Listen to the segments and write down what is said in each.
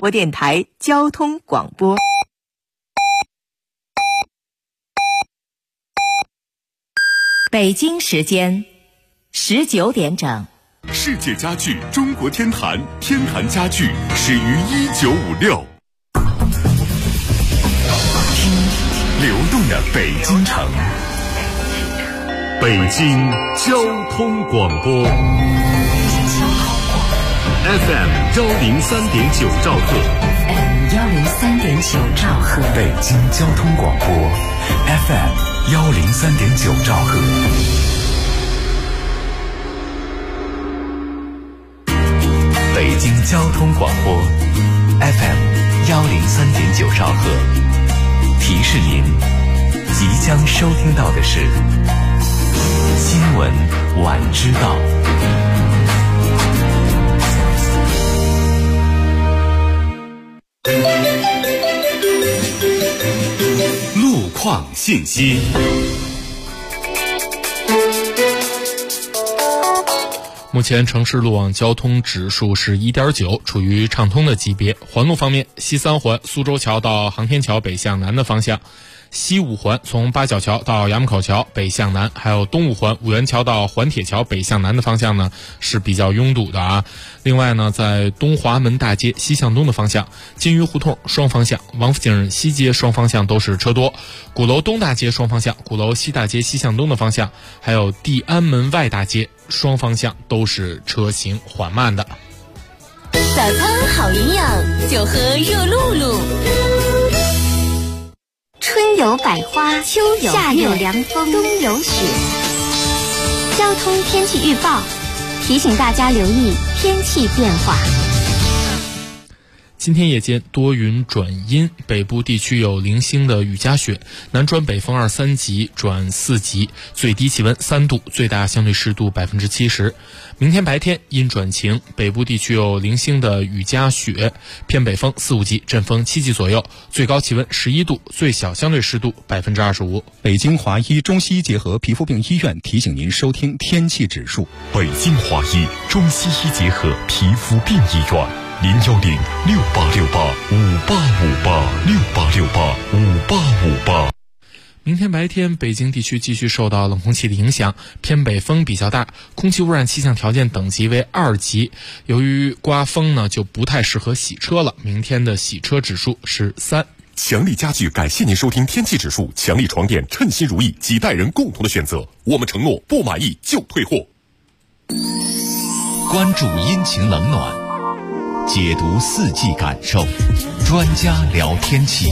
播电台交通广播。北京时间19点整。 世界家具中国天坛，天坛家具始于1956。听流动的北京城，北京交通广播 FM 103.9兆赫 103.9兆赫， 北京交通广播 FM 103.9兆赫。北京交通广播 FM 103.9兆赫，提示您即将收听到的是新闻晚知道。路况信息。 目前城市路网交通指数是 1.9， 处于畅通的级别。环路方面，西三环苏州桥到航天桥北向南的方向，西五环从八角桥到衙门口桥北向南，还有东五环五元桥到环铁桥北向南的方向呢是比较拥堵的啊。另外呢，在东华门大街西向东的方向，金鱼胡同双方向、王府井西街双方向都是车多，鼓楼东大街双方向、鼓楼西大街西向东的方向，还有地安门外大街双方向都是车行缓慢的。 早餐好营养，就喝热露露。春有百花，秋有夏有凉风，冬有雪。交通天气预报提醒大家留意天气变化。 今天夜间多云转阴，北部地区有零星的雨夹雪，南转北风2、3级转4级，最低气温3度，最大相对湿度70%。明天白天阴转晴，北部地区有零星的雨夹雪，偏北风4、5级，阵风7级左右，最高气温11度，最小相对湿度25%。 北京华医中西医结合皮肤病医院提醒您收听天气指数。 北京华医中西医结合皮肤病医院，010-6868-5858，6868-5858。 明天白天，北京地区继续受到冷空气的影响，偏北风比较大，空气污染气象条件等级为2级。由于刮风呢，就不太适合洗车了。明天的洗车指数是3。 强力家具感谢您收听天气指数，强力床垫称心如意，几代人共同的选择。我们承诺不满意就退货。 关注阴晴冷暖，解读四季感受，专家聊天气。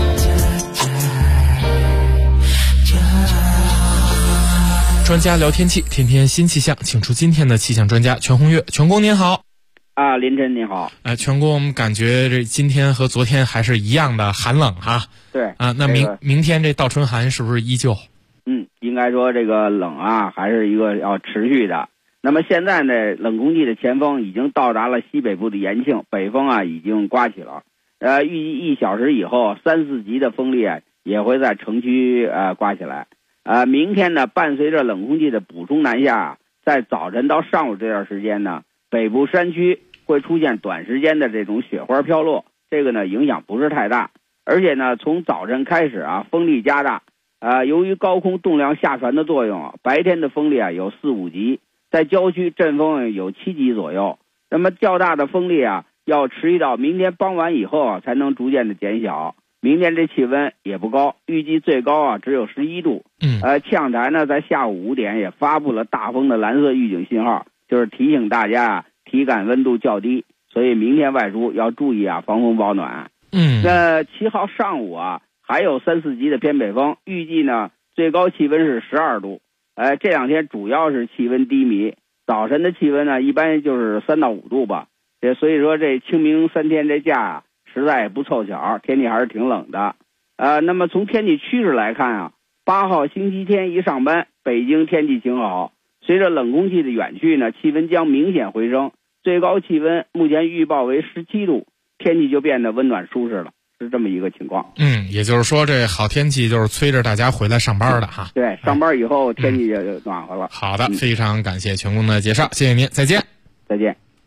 专家聊天气，天天新气象，请出今天的气象专家全红月。全工您好。 林晨你好。 全工，我们感觉这今天和昨天还是一样的寒冷哈。 对那明天这倒春寒是不是依旧？ 应该说这个冷还是一个要持续的。那么现在呢，冷空气的前锋已经到达了西北部的延庆，北风已经刮起了。预计1小时以后3、4级的风力也会在城区刮起来。明天呢，伴随着冷空气的补充南下，在早晨到上午这段时间呢，北部山区会出现短时间的这种雪花飘落，这个呢影响不是太大。而且呢，从早晨开始风力加大。由于高空动量下传的作用，白天的风力有4、5级，在郊区阵风有7级左右。那么较大的风力要持续到明天傍晚以后才能逐渐的减小。明天这气温也不高，预计最高只有11度。气象台呢在下午5点也发布了大风的蓝色预警信号，就是提醒大家体感温度较低，所以明天外出要注意防风保暖。那7号上午还有3、4级的偏北风，预计呢最高气温是12度。这两天主要是气温低迷，早晨的气温呢一般就是3到5度吧。所以说这清明3天这假实在也不凑巧，天气还是挺冷的。那么从天气趋势来看8号星期天一上班，北京天气晴好。随着冷空气的远去呢，气温将明显回升，最高气温目前预报为17度，天气就变得温暖舒适了，是这么一个情况。 也就是说这好天气就是催着大家回来上班的哈。 对，上班以后天气就暖和了。 好的，非常感谢全工的介绍，谢谢您，再见。 再见。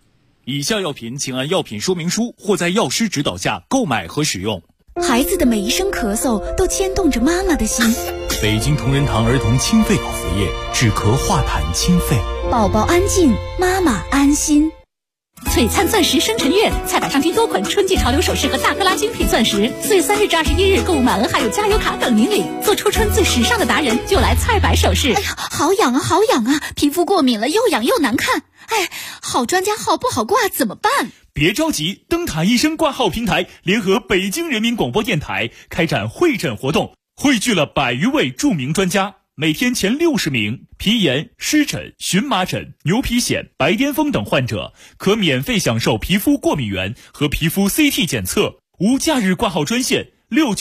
以下药品请按药品说明书或在药师指导下购买和使用。 孩子的每一声咳嗽都牵动着妈妈的心。 北京同仁堂儿童清肺口服液，止咳化痰清肺。 宝宝安静，妈妈安心。 璀璨钻石生辰月，菜板上均多款春季潮流首饰和大克拉精品钻石。4月3日至21日购物满额还有加油卡等您领，做初春最时尚的达人就来菜板首饰。 哎呀，好痒啊，好痒啊！皮肤过敏了，又痒又难看。哎，好专家号不好挂，怎么办？ 别着急，灯塔医生挂号平台联合北京人民广播电台开展会诊活动，汇聚了100余位著名专家。每天前60名皮炎、湿疹、荨麻疹、牛皮癣、白癜风等患者可免费享受皮肤过敏原和皮肤 CT 检测。无假日挂号专线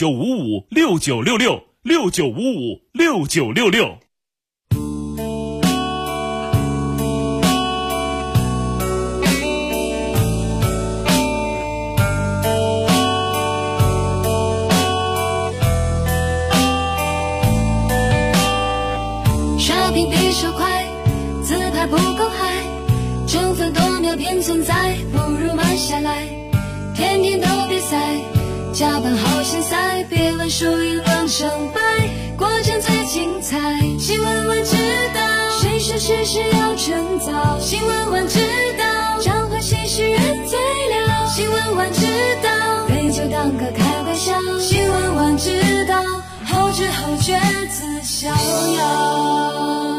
6955696669556966。 比手快，自拍不够嗨，争分夺秒便存在，不如慢下来。天天都比赛，加班好像赛，别问输赢论胜败，过程最精彩。新闻晚知道，谁说事实要趁早？新闻晚知道，彰化新视人最了。新闻晚知道，杯酒当歌开玩笑。新闻晚知道，后知后觉自逍遥。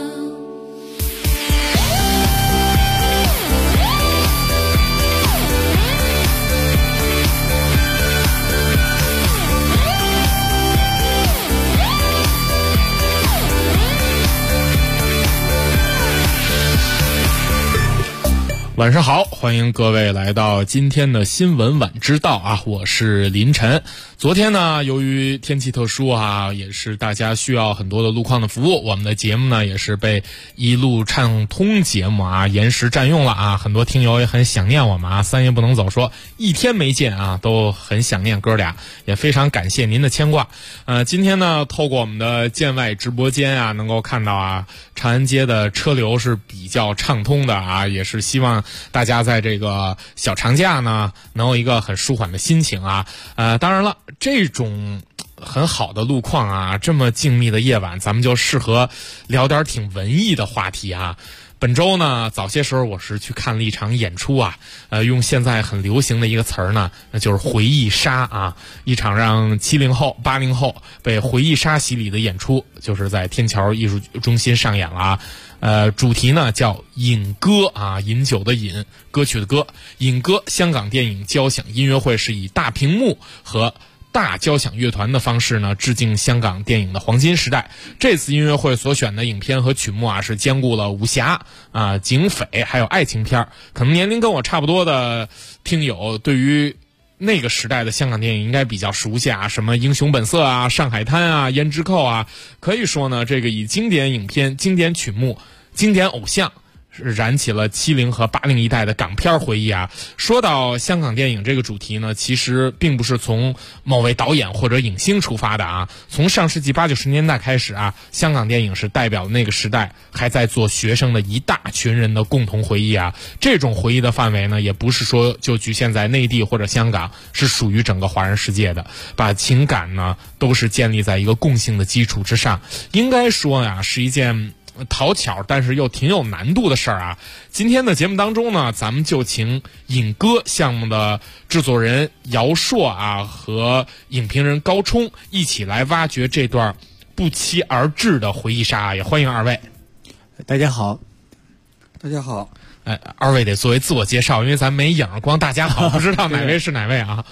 晚上好，欢迎各位来到今天的新闻晚知道啊，我是林晨。昨天呢，由于天气特殊啊，也是大家需要很多的路况的服务，我们的节目呢也是被一路畅通节目啊延时占用了啊，很多听友也很想念我们啊，3夜不能走说一天没见啊，都很想念哥俩，也非常感谢您的牵挂。今天呢，透过我们的建外直播间啊，能够看到啊，长安街的车流是比较畅通的啊，也是希望大家在这个小长假呢能有一个很舒缓的心情啊。当然了，这种很好的路况啊，这么静谧的夜晚，咱们就适合聊点挺文艺的话题啊。本周呢，早些时候我是去看了一场演出啊，用现在很流行的一个词儿呢，那就是回忆杀啊。一场让70后、80后被回忆杀洗礼的演出，就是在天桥艺术中心上演了啊。主题呢叫饮歌啊，饮酒的饮，歌曲的歌。饮歌香港电影交响音乐会是以大屏幕和大交响乐团的方式呢，致敬香港电影的黄金时代。这次音乐会所选的影片和曲目啊，是兼顾了武侠啊、警匪还有爱情片。可能年龄跟我差不多的听友，对于那个时代的香港电影应该比较熟悉啊，什么英雄本色啊、上海滩啊、胭脂扣啊。可以说呢，这个以经典影片、经典曲目、经典偶像燃起了70和80一代的港片回忆啊。说到香港电影这个主题呢，其实并不是从某位导演或者影星出发的啊。从上世纪80、90年代开始啊，香港电影是代表那个时代还在做学生的一大群人的共同回忆啊。这种回忆的范围呢，也不是说就局限在内地或者香港，是属于整个华人世界的，把情感呢都是建立在一个共性的基础之上。应该说呀，是一件讨巧但是又挺有难度的事儿啊。今天的节目当中呢，咱们就请饮歌项目的制作人姚硕啊和影评人高冲一起来挖掘这段不期而至的回忆杀，也欢迎二位。 大家好。 大家好。 二位得作为自我介绍，因为咱没影，光大家好，不知道哪位是哪位啊。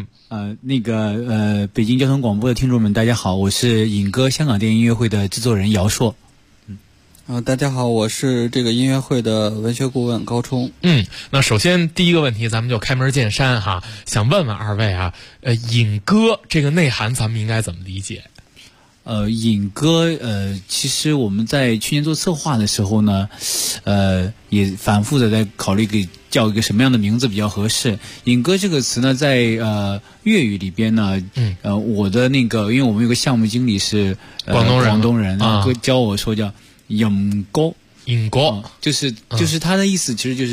北京交通广播的听众们大家好，我是饮歌香港电影音乐会的制作人姚硕。 大家好，我是这个音乐会的文学顾问高冲。 那首先第一个问题，咱们就开门见山哈，想问问二位啊，饮歌这个内涵咱们应该怎么理解？ 饮歌其实我们在去年做策划的时候呢，也反复的在考虑给叫一个什么样的名字比较合适。饮歌这个词呢，在粤语里边呢，我的那个，因为我们有个项目经理是广东人教我说叫饮歌， 饮歌就是他的意思，其实就是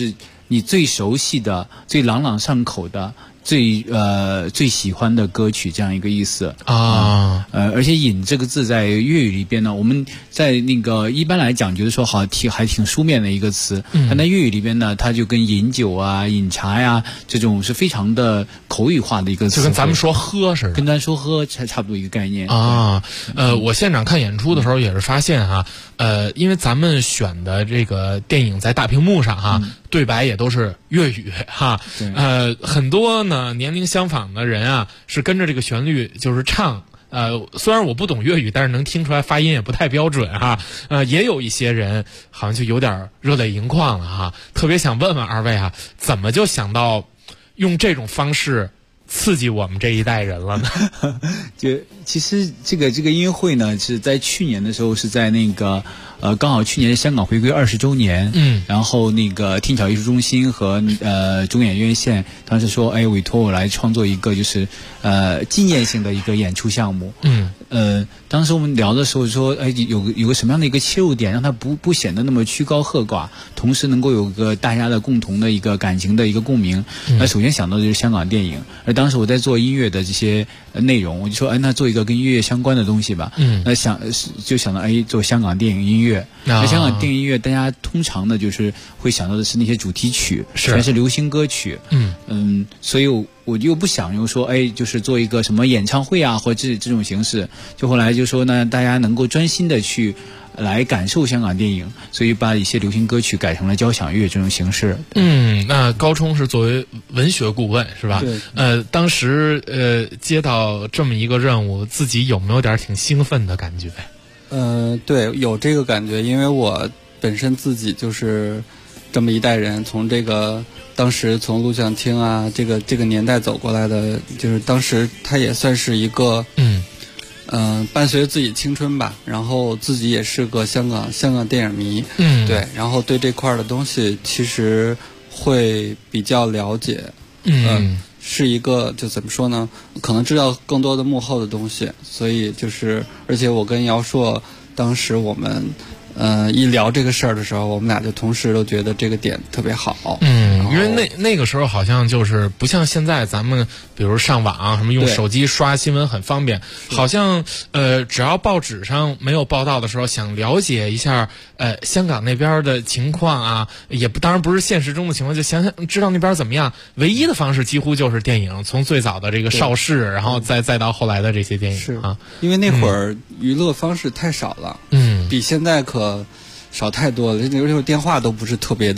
你最熟悉的、最朗朗上口的、最喜欢的歌曲这样一个意思啊。 而且饮这个字在粤语里边呢，我们在那个一般来讲觉得说还挺书面的一个词，但在粤语里边呢，它就跟饮酒啊、饮茶呀这种是非常的口语化的一个词， 就跟咱们说喝似的， 跟咱说喝差不多一个概念啊。我现场看演出的时候也是发现哈，因为咱们选的这个电影在大屏幕上哈，对白也都是粤语哈，很多呢年龄相仿的人啊是跟着这个旋律就是唱。虽然我不懂粤语，但是能听出来发音也不太标准哈。也有一些人好像就有点热泪盈眶了哈。特别想问问二位啊，怎么就想到用这种方式刺激我们这一代人了呢？ 就其实这个音乐会呢，是在去年的时候是在那个刚好去年香港回归20周年，然后那个天桥艺术中心和中演院线当时说，委托我来创作一个就是纪念性的一个演出项目。当时我们聊的时候说，有个什么样的一个切入点，让它不显得那么曲高和寡，同时能够有个大家的共同的一个感情的一个共鸣。那首先想到的就是香港电影，而当时我在做音乐的这些内容，我就说，那做一个跟音乐相关的东西吧。那就想到做香港电影音乐。那香港电影音乐，大家通常呢就是会想到的是那些主题曲，全是流行歌曲。所以我就不想用说，就是做一个什么演唱会啊，或者这种形式。就后来就说呢，大家能够专心的去来感受香港电影，所以把一些流行歌曲改成了交响乐这种形式。 那高冲是作为文学顾问是吧？ 对。 当时接到这么一个任务，自己有没有点挺兴奋的感觉？ 对，有这个感觉，因为我本身自己就是这么一代人，从这个当时从录像厅啊这个年代走过来的，就是当时它也算是一个伴随着自己青春吧，然后自己也是个香港电影迷，对，然后对这块的东西其实会比较了解，是一个就怎么说呢？可能知道更多的幕后的东西，所以就是，而且我跟姚硕当时我们一聊这个事儿的时候，我们俩就同时都觉得这个点特别好。 因为那个时候好像就是不像现在咱们比如上网什么用手机刷新闻很方便，好像只要报纸上没有报道的时候，想了解一下香港那边的情况啊，当然不是现实中的情况，就想知道那边怎么样，唯一的方式几乎就是电影，从最早的这个邵氏，然后再到后来的这些电影啊。 因为那会儿娱乐方式太少了，比现在可少太多了，那时候电话都不是特别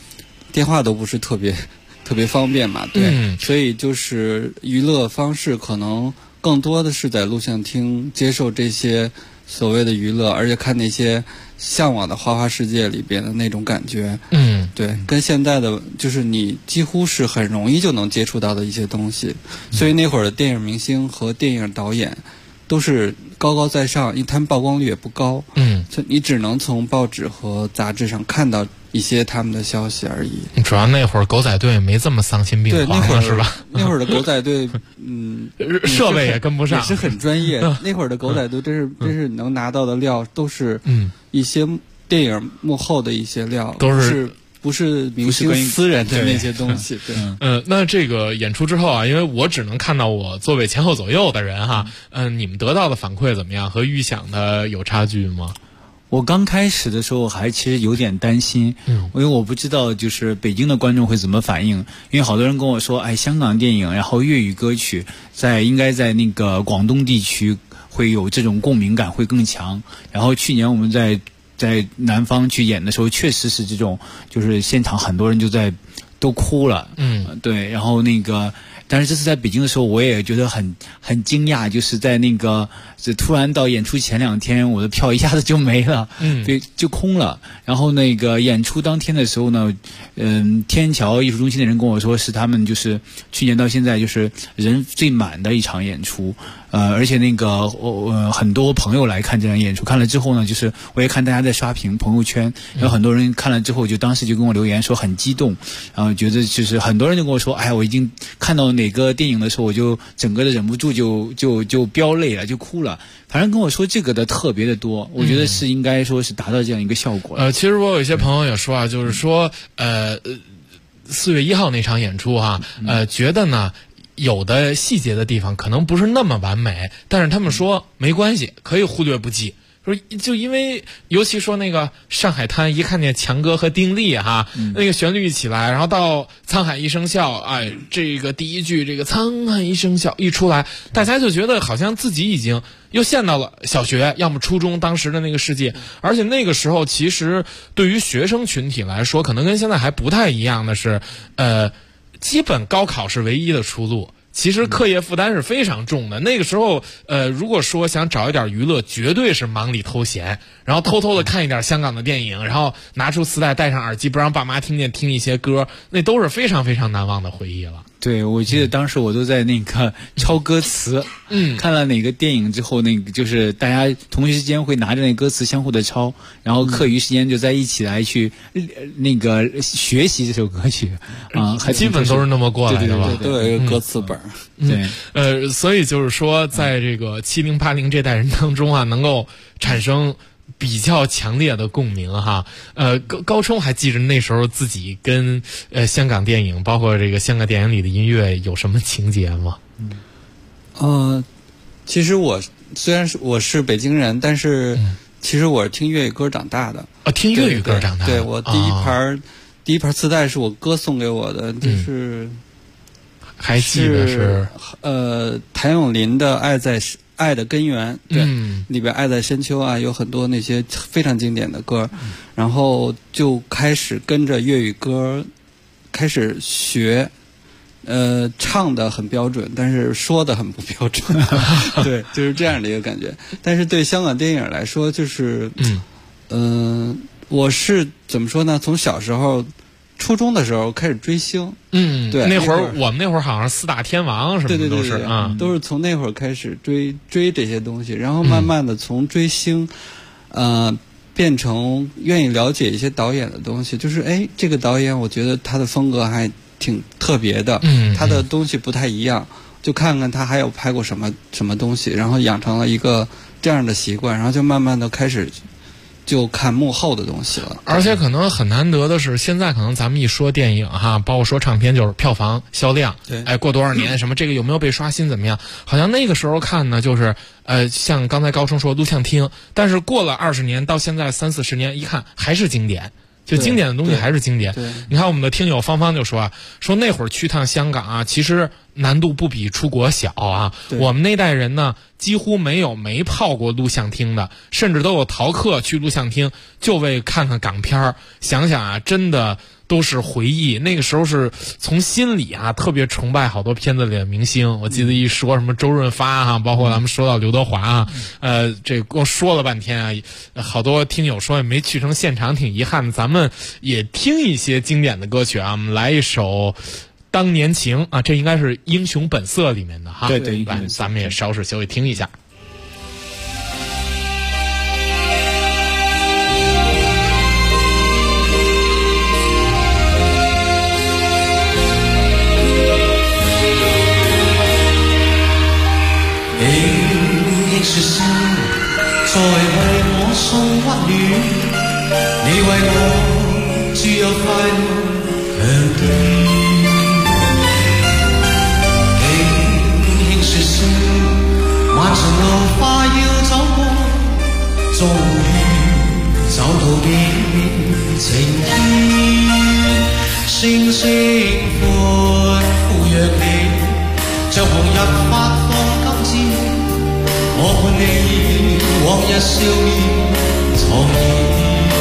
方便嘛，对，所以就是娱乐方式可能更多的是在录像厅接受这些所谓的娱乐，而且看那些向往的花花世界里边的那种感觉，对，跟现在的就是你几乎是很容易就能接触到的一些东西，所以那会儿的电影明星和电影导演都是高高在上，因为他们曝光率也不高，你只能从报纸和杂志上看到一些他们的消息而已。 主要那会儿狗仔队没这么丧心病狂了，是吧？ 那会儿的狗仔队， 设备也跟不上， 也是很专业。那会儿的狗仔队真是能拿到的料都是一些电影幕后的一些料， 都是。 不是明星私人的那些东西，对。 那这个演出之后啊，因为我只能看到我座位前后左右的人哈，你们得到的反馈怎么样？和预想的有差距吗？ 我刚开始的时候还其实有点担心，因为我不知道就是北京的观众会怎么反应，因为好多人跟我说，香港电影然后粤语歌曲应该在那个广东地区会有这种共鸣感会更强。然后去年我们在南方去演的时候，确实是这种，就是现场很多人都哭了，对，然后但是这次在北京的时候，我也觉得很惊讶，就是在突然到演出前2天，我的票一下子就没了，对，就空了。然后演出当天的时候呢，天桥艺术中心的人跟我说，是他们就是去年到现在就是人最满的一场演出。而且很多朋友来看这场演出，看了之后呢，就是我也看大家在刷屏朋友圈，有很多人看了之后就当时就跟我留言说很激动，然后觉得就是很多人就跟我说，我已经看到哪个电影的时候，我就整个的忍不住就飙泪了，就哭了。反正跟我说这个的特别的多，我觉得是应该说是达到这样一个效果。 其实我有一些朋友也说啊，就是说 4月1号那场演出哈，觉得呢有的细节的地方可能不是那么完美，但是他们说没关系，可以忽略不计。说就因为尤其说那个上海滩，一看见强哥和丁力哈，那个旋律一起来，然后到沧海一声笑，哎，这个第一句这个沧海一声笑一出来，大家就觉得好像自己已经又陷到了小学要么初中当时的那个世界。而且那个时候其实对于学生群体来说，可能跟现在还不太一样的是，基本高考是唯一的出路。其实课业负担是非常重的，那个时候，如果说想找一点娱乐，绝对是忙里偷闲，然后偷偷的看一点香港的电影，然后拿出磁带，戴上耳机，不让爸妈听见，听一些歌，那都是非常非常难忘的回忆了。 对，我记得当时我都在那个抄歌词，看了哪个电影之后，那个就是大家同学之间会拿着那歌词相互的抄，然后课余时间就在一起来去那个学习这首歌曲啊，还基本都是那么过来的吧？ 都有一个歌词本。 对， 所以就是说，在这个70、80这代人当中啊，能够产生比较强烈的共鸣哈。高冲还记着那时候自己跟香港电影，包括这个香港电影里的音乐有什么情节吗？ 其实虽然我是北京人，但是其实我是听粤语歌长大的。 听粤语歌长大的。 对，我第一盘磁带是我哥送给我的，就是还记得是谭咏麟的爱的根源，对，里边爱在深秋啊，有很多那些非常经典的歌，然后就开始跟着粤语歌开始学，唱的很标准，但是说的很不标准，对，就是这样的一个感觉。但是对香港电影来说，就是我是怎么说呢？从小时候初中的时候开始追星，对， 那会儿我们那会儿好像4大天王什么的都是啊， 都是从那会儿开始追这些东西，然后慢慢的从追星，变成愿意了解一些导演的东西，就是这个导演我觉得他的风格还挺特别的，他的东西不太一样，就看看他还有拍过什么东西，然后养成了一个这样的习惯，然后就慢慢的开始就看幕后的东西了。 而且可能很难得的是，现在可能咱们一说电影哈，包括说唱片，就是票房销量， 对， 过多少年什么这个有没有被刷新怎么样，好像那个时候看呢，就是像刚才高升说录像厅，但是过了20年到现在30、40年，一看还是经典。就经典的东西还是经典。你看我们的听友芳芳就说那会儿去趟香港啊，其实难度不比出国小啊。我们那代人呢，几乎没泡过录像厅的，甚至都有逃课去录像厅，就为看看港片儿。想想啊，真的都是回忆。那个时候是从心里啊特别崇拜好多片子里的明星。我记得一说什么周润发啊，包括咱们说到刘德华啊，这光说了半天啊，好多听友说也没去成现场，挺遗憾的。咱们也听一些经典的歌曲啊，我们来一首《当年情》啊，这应该是《英雄本色》里面的哈。 对， 咱们也稍事休息听一下。 輕說聲，再為我送溫暖，你為我注入快樂強電。輕說聲，漫長路快要走過，終於找到幾片情牽。星星寬撫養你，像紅日發放金箭。我伴你往日笑面重現，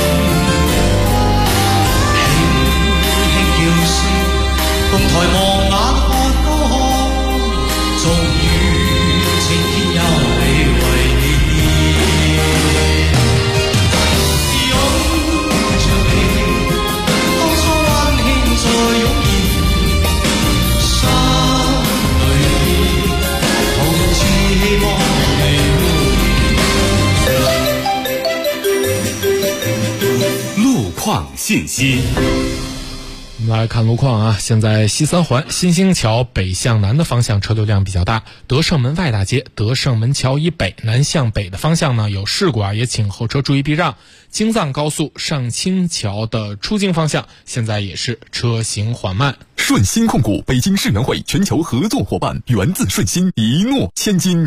輕輕叫聲，共抬望眼看高空，終於晴天有你為你擁着你，當初溫馨再湧現，心裏抱住希望。 路况信息。 我们来看路况啊，现在西三环新兴桥北向南的方向车流量比较大，德胜门外大街、德胜门桥以北南向北的方向呢有事故啊，也请后车注意避让。京藏高速上清桥的出京方向现在也是车行缓慢。 顺鑫控股北京世园会全球合作伙伴，源自顺鑫，一诺千金。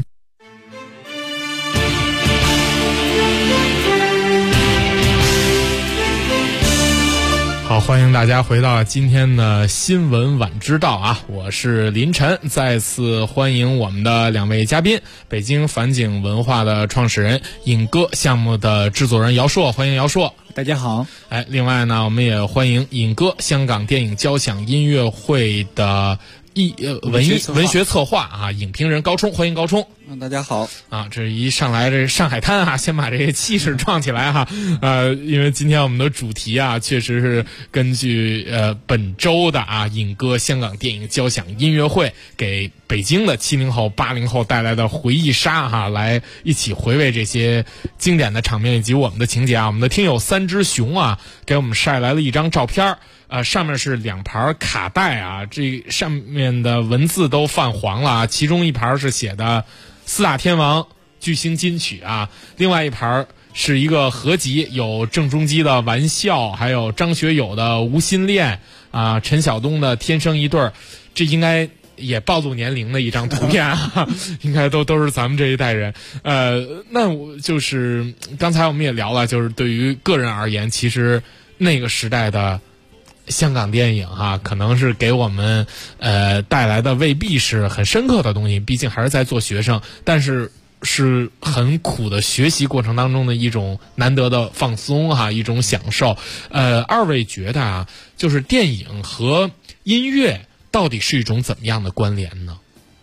好，欢迎大家回到今天的新闻晚知道啊！我是林晨，再次欢迎我们的两位嘉宾，北京反景文化的创始人、影歌项目的制作人姚硕，欢迎姚硕。 大家好。 另外呢，我们也欢迎影歌香港电影交响音乐会的文学策划啊，影评人高冲，欢迎高冲。 大家好啊！这一上来这上海滩啊，先把这个气势撞起来哈。因为今天我们的主题啊，确实是根据本周的影歌香港电影交响音乐会给北京的70后、80后带来的回忆杀哈，来一起回味这些经典的场面以及我们的情节啊。我们的听友三只熊啊，给我们晒来了一张照片。上面是2盘卡带啊，这上面的文字都泛黄了啊。其中一盘是写的4大天王巨星金曲啊，另外一盘是一个合集，有郑中基的玩笑，还有张学友的无心恋啊，陈晓东的天生一对儿，这应该也暴露年龄的一张图片啊，应该都是咱们这一代人。那我就是刚才我们也聊了，就是对于个人而言，其实那个时代的香港电影可能是给我们带来的未必是很深刻的东西，毕竟还是在做学生，但是是很苦的学习过程当中的一种难得的放松一种享受。二位觉得就是电影和音乐到底是一种怎么样的关联呢？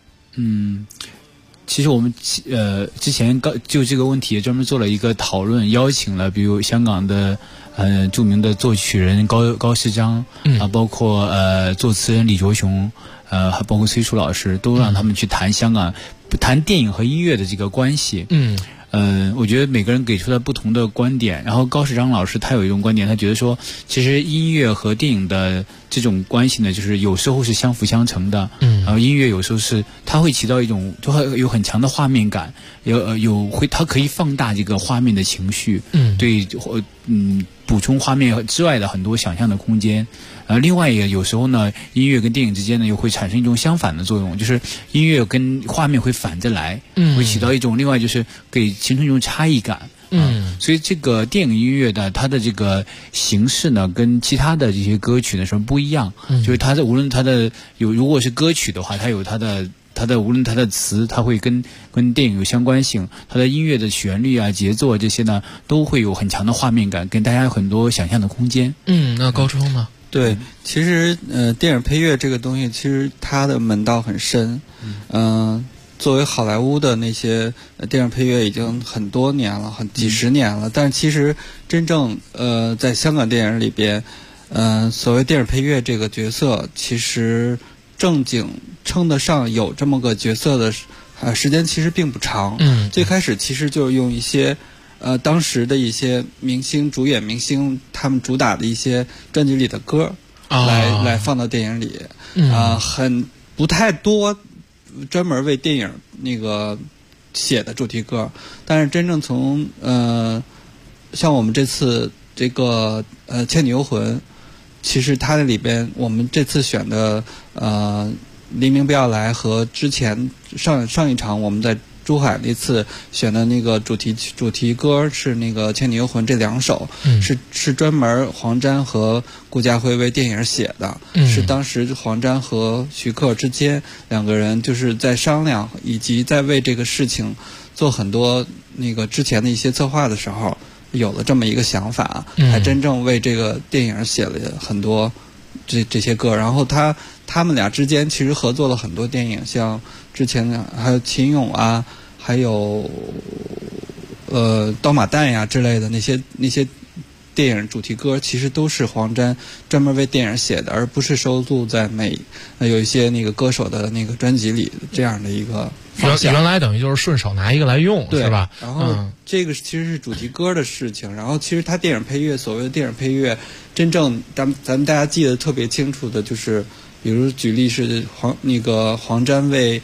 其实我们之前就这个问题专门做了一个讨论，邀请了比如香港的著名的作曲人高世章包括作词人李卓雄还包括崔楚老师，都让他们去谈香港谈电影和音乐的这个关系。我觉得每个人给出了不同的观点，然后高世章老师他有一种观点，他觉得说其实音乐和电影的这种关系呢，就是有时候是相辅相成的。然后音乐有时候是它会起到一种就会有很强的画面感，它可以放大这个画面的情绪，对补充画面之外的很多想象的空间。另外也有时候呢，音乐跟电影之间呢又会产生一种相反的作用，就是音乐跟画面会反着来，会起到一种另外就是给形成一种差异感。所以这个电影音乐的它的这个形式呢，跟其他的这些歌曲呢是不一样。就是它的无论它的如果是歌曲的话，它有它的无论它的词，它会跟电影有相关性，它的音乐的旋律啊、节奏啊这些呢，都会有很强的画面感，给大家有很多想象的空间。 那高冲呢？ 对，其实电影配乐这个东西，其实它的门道很深。作为好莱坞的那些电影配乐已经很多年了，几十年了，但其实真正在香港电影里边，所谓电影配乐这个角色，其实正经称得上有这么个角色的时间其实并不长。最开始其实就是用一些当时的一些主演明星他们主打的一些专辑里的歌来放到电影里，很不太多专门为电影那个写的主题歌。但是真正从像我们这次这个倩女幽魂，其实它的里边我们这次选的黎明不要来和之前上一场我们在珠海那次选的那个主题歌是那个倩女幽魂，这2首是专门黄沾和顾嘉辉为电影写的，是当时黄沾和徐克之间2个人就是在商量以及在为这个事情做很多那个之前的一些策划的时候有了这么一个想法，还真正为这个电影写了很多这些歌。然后他们俩之间其实合作了很多电影，像之前的还有秦勇啊，还有刀马旦呀之类的那些电影主题歌，其实都是黄沾专门为电影写的，而不是收录在有一些那个歌手的那个专辑里这样的一个方向。 原来等于就是顺手拿一个来用，是吧？ 然后这个其实是主题歌的事情，然后其实它电影配乐，所谓的电影配乐，真正咱们大家记得特别清楚的就是，比如举例是黄沾为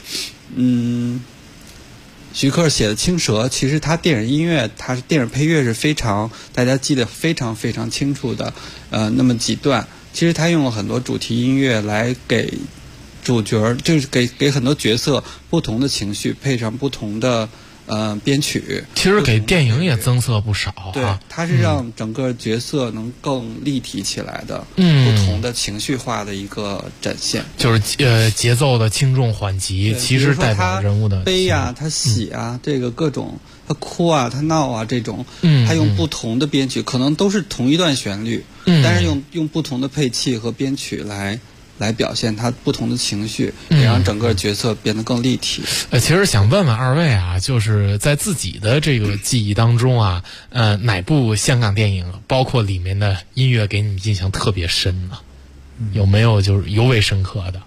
徐克写的《青蛇》，其实他电影音乐，他电影配乐是非常大家记得非常非常清楚的，那么几段，其实他用了很多主题音乐来给主角，就是给很多角色不同的情绪，配上不同的编曲， 其实给电影也增色不少。 对，它是让整个角色能更立体起来的，不同的情绪化的一个展现。 就是节奏的轻重缓急，其实代表人物的悲啊，他喜啊，这个各种他哭啊，他闹啊，这种，他用不同的编曲，可能都是同一段旋律，但是用不同的配器和编曲来表现他不同的情绪，也让整个角色变得更立体。 其实想问问二位啊，就是在自己的这个记忆当中啊，哪部香港电影，包括里面的音乐给你们印象特别深呢？有没有就是尤为深刻的？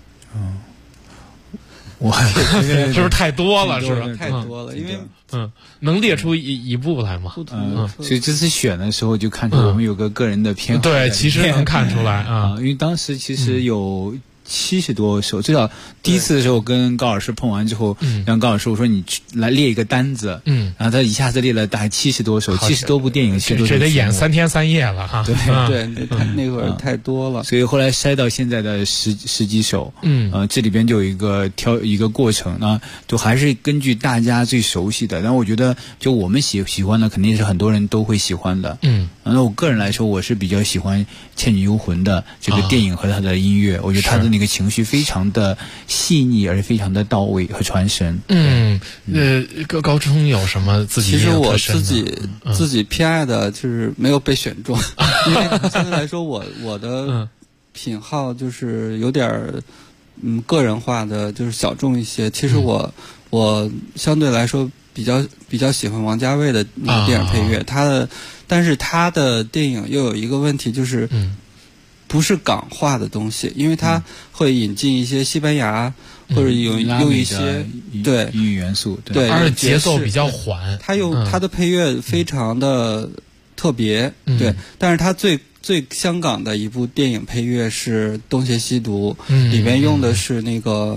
我是不是太多了？是吧？ 太多了，因为能列出一部来吗？ 所以这次选的时候就看出我们有个人的偏好。 对，其实能看出来啊， 因为当时其实有70多首，最早第一次的时候跟高老师碰完之后，让高老师我说你来列一个单子，然后他一下子列了大概70多首，70多部电影， 这得演3天3夜了哈。 对，那会儿太多了， 所以后来筛到现在的十几首，这里边就有挑一个过程呢，就还是根据大家最熟悉的，然后我觉得就我们喜欢的肯定是很多人都会喜欢的，那我个人来说我是比较喜欢《倩女幽魂》的这个电影和它的音乐，我觉得它的那个情绪非常的细腻，而且非常的到位和传神。 高中有什么自己其实我自己偏爱的就是没有被选中，因为相对来说我的品号就是有点个人化的，就是小众一些。其实我相对来说比较喜欢王家卫的那个电影配乐，但是他的电影又有一个问题就是。不是港化的东西，因为它会引进一些西班牙或者用一些对音乐元素， 对，而且节奏比较缓。 它用它的配乐非常的特别，对。但是它最香港的一部电影配乐是《东邪西毒》，里面用的是那个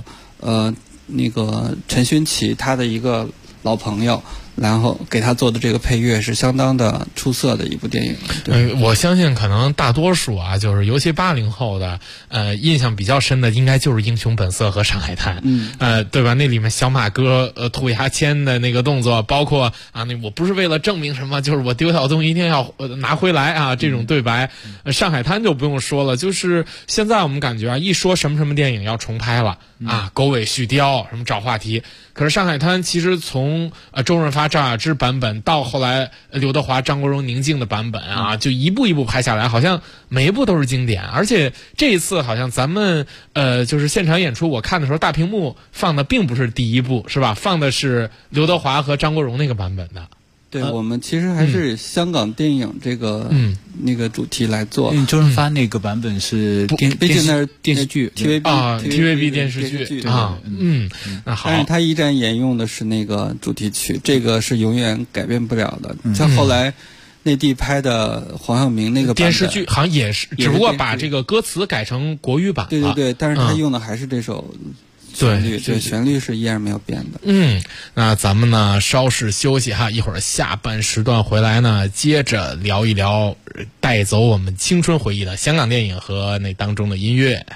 陈勋奇他的一个老朋友。然后给他做的这个配乐是相当的出色的一部电影。 我相信可能大多数啊，就是尤其80后的，印象比较深的应该就是《英雄本色》和《上海滩》，对吧？那里面小马哥吐牙签的那个动作，包括啊，我不是为了证明什么，就是我丢掉东西一定要拿回来啊，这种对白，上海滩就不用说了，就是现在我们感觉啊，一说什么电影要重拍了啊，狗尾续貂，什么找话题。可是上海滩其实从周润发、赵雅芝版本到后来刘德华、张国荣、宁静的版本啊，就一步一步拍下来，好像每一部都是经典。而且这一次好像咱们就是现场演出，我看的时候大屏幕放的并不是第一部，是吧？放的是刘德华和张国荣那个版本的。 对，我们其实还是香港电影这个那个主题来做。 周润发那个版本是毕竟那是电视剧 TVB 电视剧啊，那好。 但是他依然沿用的是那个主题曲，这个是永远改变不了的。像后来内地拍的黄晓明那个版本电视剧，好像也是，只不过把这个歌词改成国语版了。 对，但是他用的还是这首。对，旋律是依然没有变的。 那咱们呢稍事休息哈，一会儿下半时段回来呢，接着聊一聊带走我们青春回忆的香港电影和那当中的音乐。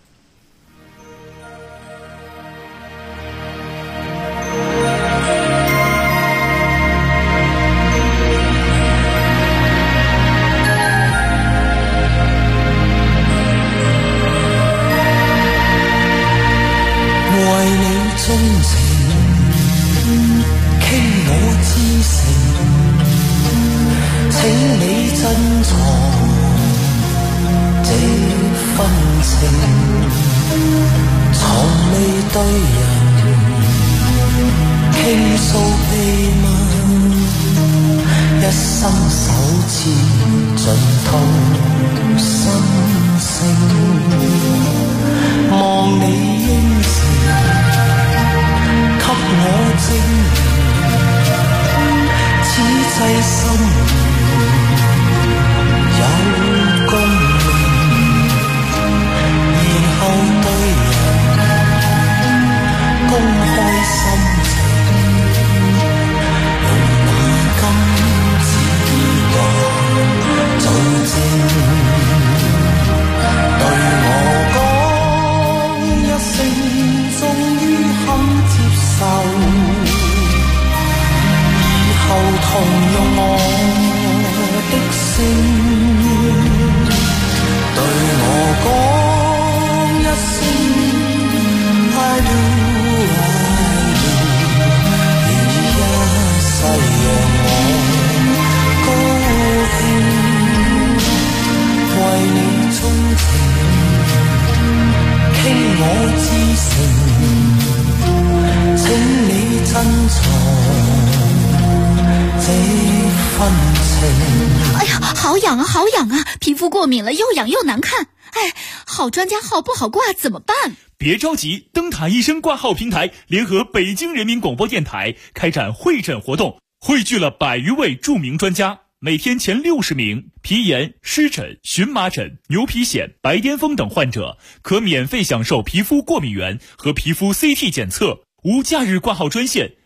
钟情，倾我至诚，请你珍藏这份情，从未对人倾诉秘密，一生首次盡吐心聲，望你應承。 哎呀，好痒啊，好痒啊！皮肤过敏了，又痒又难看。哎，好专家号不好挂，怎么办？ 别着急，灯塔医生挂号平台联合北京人民广播电台开展会诊活动，汇聚了100余位著名专家，每天前60名皮炎、湿疹、荨麻疹、牛皮癣、白癜风等患者可免费享受皮肤过敏原和皮肤 CT 检测，无假日挂号专线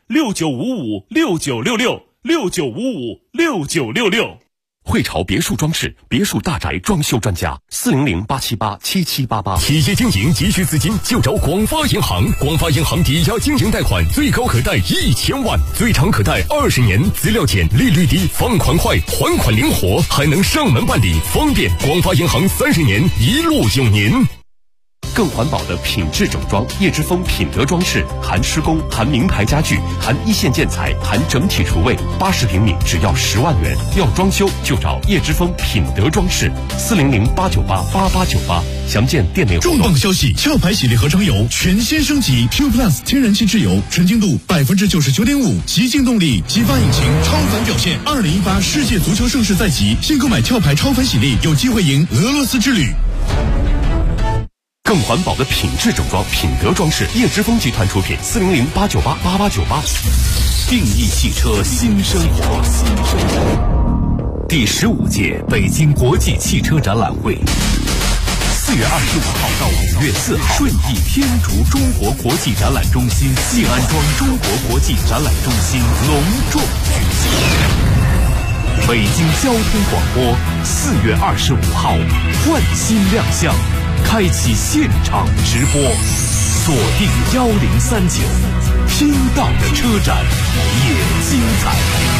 6955696669556966。 汇潮别墅装饰别墅大宅装修专家400-878-7788。企业经营急需资金就找广发银行，广发银行抵押经营贷款最高可贷1000万，最长可贷20年，资料简，利率低，放款快，还款灵活，还能上门办理，方便。广发银行30年一路有您。更环保的品质整装，叶之峰品德装饰，含施工，含名牌家具，含一线建材，含整体厨卫，80平米只要10万元。要装修就找叶之峰品德装饰，400-898-8898，详见店内活动。 重磅消息！壳牌洗涤合成油全新升级 Pure Plus 天然气质油，纯净度99.5%，极净动力，激发引擎，超凡表现。2018世界足球盛世在即，新购买壳牌超凡洗涤，有机会赢俄罗斯之旅。 更环保的品质整装，品德装饰，叶之峰集团出品，400-898-8898。 定义汽车新生活。第15届北京国际汽车展览会，4月25号到5月4号，顺义天竺中国国际展览中心、静安庄中国国际展览中心隆重举行。北京交通广播4月25号换新亮相，开启现场直播，锁定1039，听到的车展也精彩。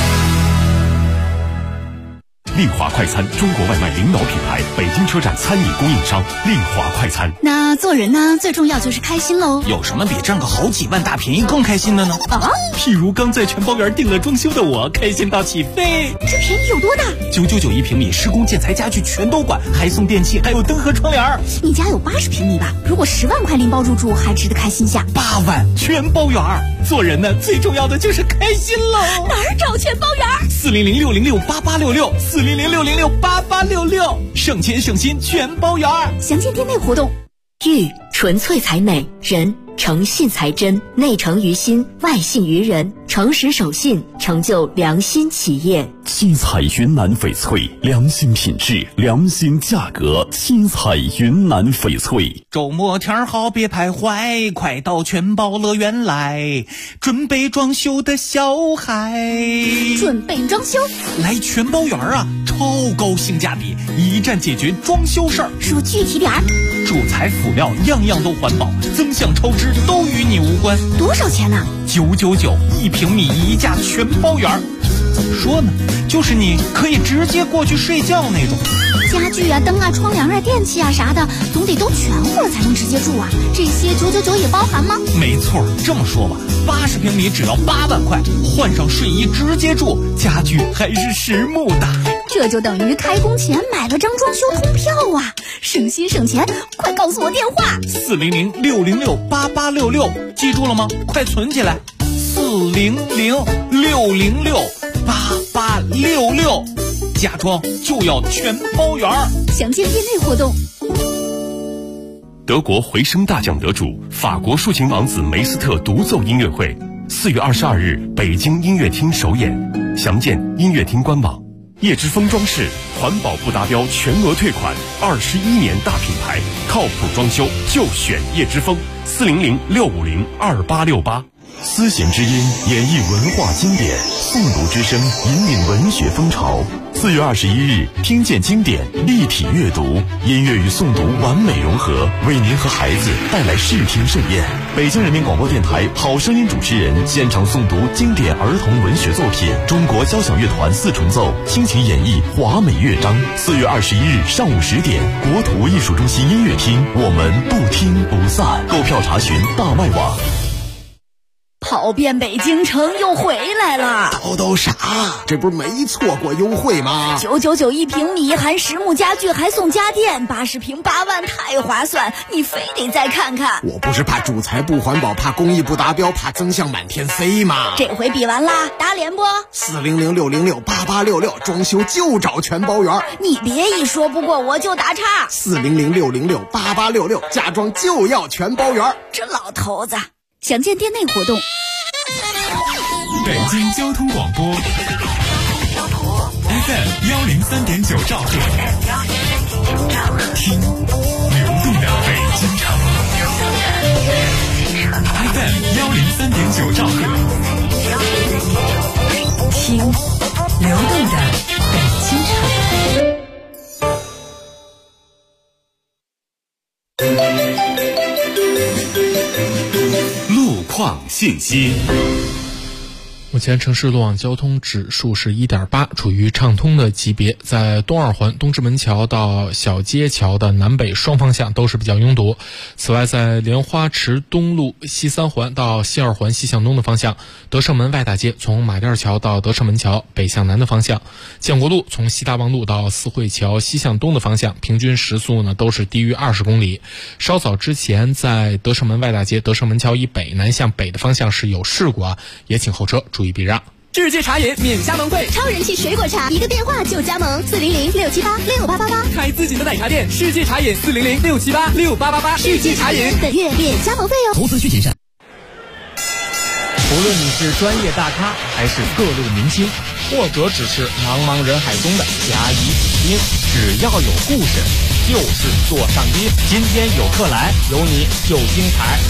丽华快餐，中国外卖领导品牌，北京车站餐饮供应商。丽华快餐。 那做人呢，最重要就是开心喽。 有什么比挣个好几万大便宜更开心的呢？ 啊， 譬如刚在全包园订了装修的我，开心到起飞。 这便宜有多大 ？999一平米，施工建材家具全都管，还送电器，还有灯和窗帘。 你家有80平米吧？如果10万块拎包入住，还值得开心下。 8万全包园。做人呢，最重要的就是开心喽。 哪儿找全包园 ？400-606-8866，400-606-8866，省钱省心全包园。 详见店内活动。 玉纯粹才美，人诚信才真，内诚于心，外信于人，诚实守信，成就良心企业。 七彩云南翡翠，良心品质，良心价格。七彩云南翡翠。 周末天好别徘徊，快到全包乐园来，准备装修的小孩。 准备装修？ 来全包园啊，超高性价比，一站解决装修事儿。 说具体点儿。 主材辅料样样都环保，增项超支都与你无关。 多少钱呢 ？999一平米一价全包园。怎么说呢？就是你可以直接过去睡觉那种。 家具啊、灯啊、窗帘啊、电器啊啥的，总得都全乎了才能直接住啊。这些999也包含吗？ 没错，这么说吧，80平米只要8万块，换上睡衣直接住，家具还是实木的。 这就等于开工前买了张装修通票啊，省心省钱。快告诉我电话 ：400-606-8866，记住了吗？快存起来，400-606-8866，家装就要全包圆。 详见店内活动。 德国回声大奖得主，法国抒情王子梅斯特独奏音乐会，4月22日北京音乐厅首演。 详见音乐厅官网。叶之峰装饰环保不达标全额退款，21年大品牌，靠谱装修就选叶之峰，400-650-2868。 丝弦之音演绎文化经典，诵读之声引领文学风潮。4月21日，听见经典，立体阅读，音乐与诵读完美融合，为您和孩子带来视听盛宴。北京人民广播电台好声音主持人现场诵读经典儿童文学作品，中国交响乐团4重奏倾情演绎华美乐章。4月21日上午10点，国土艺术中心音乐厅，我们不听不散。购票查询大麦网。 跑遍北京城又回来了， 叨啥？这不是没错过优惠吗 ？999一平米，含实木家具还送家电，80平8万，太划算！你非得再看看。 我不是怕主材不环保，怕工艺不达标，怕增项满天飞吗？ 这回比完啦，打脸不 ？400-606-8866，装修就找全包圆。 你别一说不过我就打岔。 400-606-8866，家装就要全包圆。 这老头子。详见店内活动。 北京交通广播 FM 103.9兆赫，听流动的北京城。FM 103.9兆赫，听流动的北京城。 况信息。 目前城市路网交通指数是 1.8， 处于畅通的级别。在东二环东直门桥到小街桥的南北双方向都是比较拥堵。此外，在莲花池东路西三环到西二环西向东的方向，德胜门外大街从马甸桥到德胜门桥北向南的方向，建国路从西大望路到四惠桥西向东的方向，平均时速呢都是低于20公里。稍早之前，在德胜门外大街德胜门桥以北南向北的方向是有事故啊，也请后车注意避让。 世界茶饮免加盟费， 超人气水果茶，一个电话就加盟，400-678-6888， 开自己的奶茶店，世界茶饮400-678-6888，世界茶饮本月免加盟费哦。 投资需谨慎。无论你是专业大咖，还是各路明星，或者只是茫茫人海中的甲乙丙丁，只要有故事，就是座上宾。今天有客来，有你就精彩。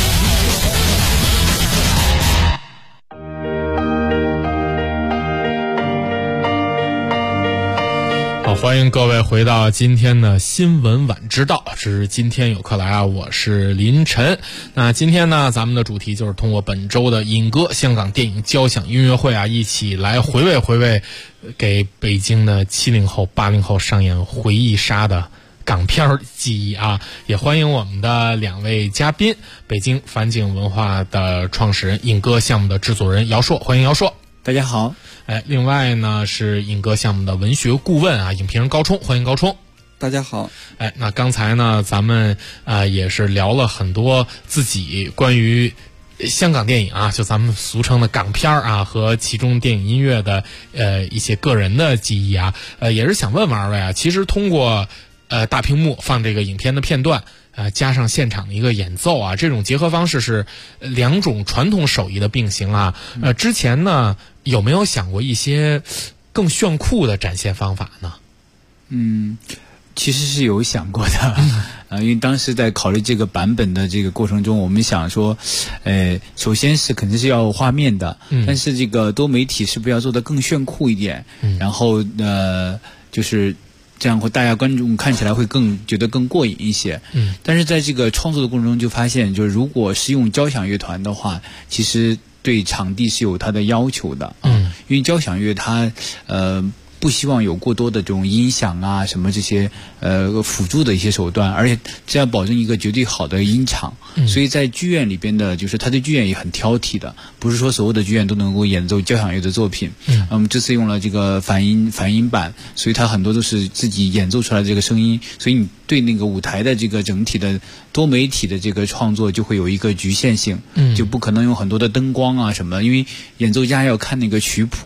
好，欢迎各位回到今天的新闻晚知道，是今天有客来啊，我是林晨。那今天呢，咱们的主题就是通过本周的尹歌香港电影交响音乐会啊，一起来回味给北京的70后、80后上演回忆杀的港片记忆啊。也欢迎我们的2位嘉宾，北京凡景文化的创始人，尹歌项目的制作人姚硕，欢迎姚硕。 大家好。 另外呢是尹歌项目的文学顾问啊，影评人高冲，欢迎高冲。 大家好。 那刚才呢咱们也是聊了很多自己关于香港电影啊，就咱们俗称的港片啊，和其中电影音乐的一些个人的记忆啊，也是想问问2位啊，其实通过大屏幕放这个影片的片段，加上现场的一个演奏啊，这种结合方式是2种传统手艺的并行啊。之前呢有没有想过一些更炫酷的展现方法呢？ 其实是有想过的，因为当时在考虑这个版本的这个过程中，我们想说，首先是肯定是要有画面的，但是这个多媒体是不是要做得更炫酷一点？然后就是这样会大家观众看起来会觉得更过瘾一些。但是在这个创作的过程中就发现，就是如果是用交响乐团的话，其实对场地是有它的要求的。因为交响乐它不希望有过多的这种音响啊什么这些辅助的一些手段，而且这样保证一个绝对好的音场。所以在剧院里边的，就是他对剧院也很挑剔的，不是说所有的剧院都能够演奏交响乐的作品。我们这次用了这个反音板，所以它很多都是自己演奏出来的这个声音，所以你对那个舞台的这个整体的多媒体的这个创作就会有一个局限性，就不可能有很多的灯光啊什么，因为演奏家要看那个曲谱。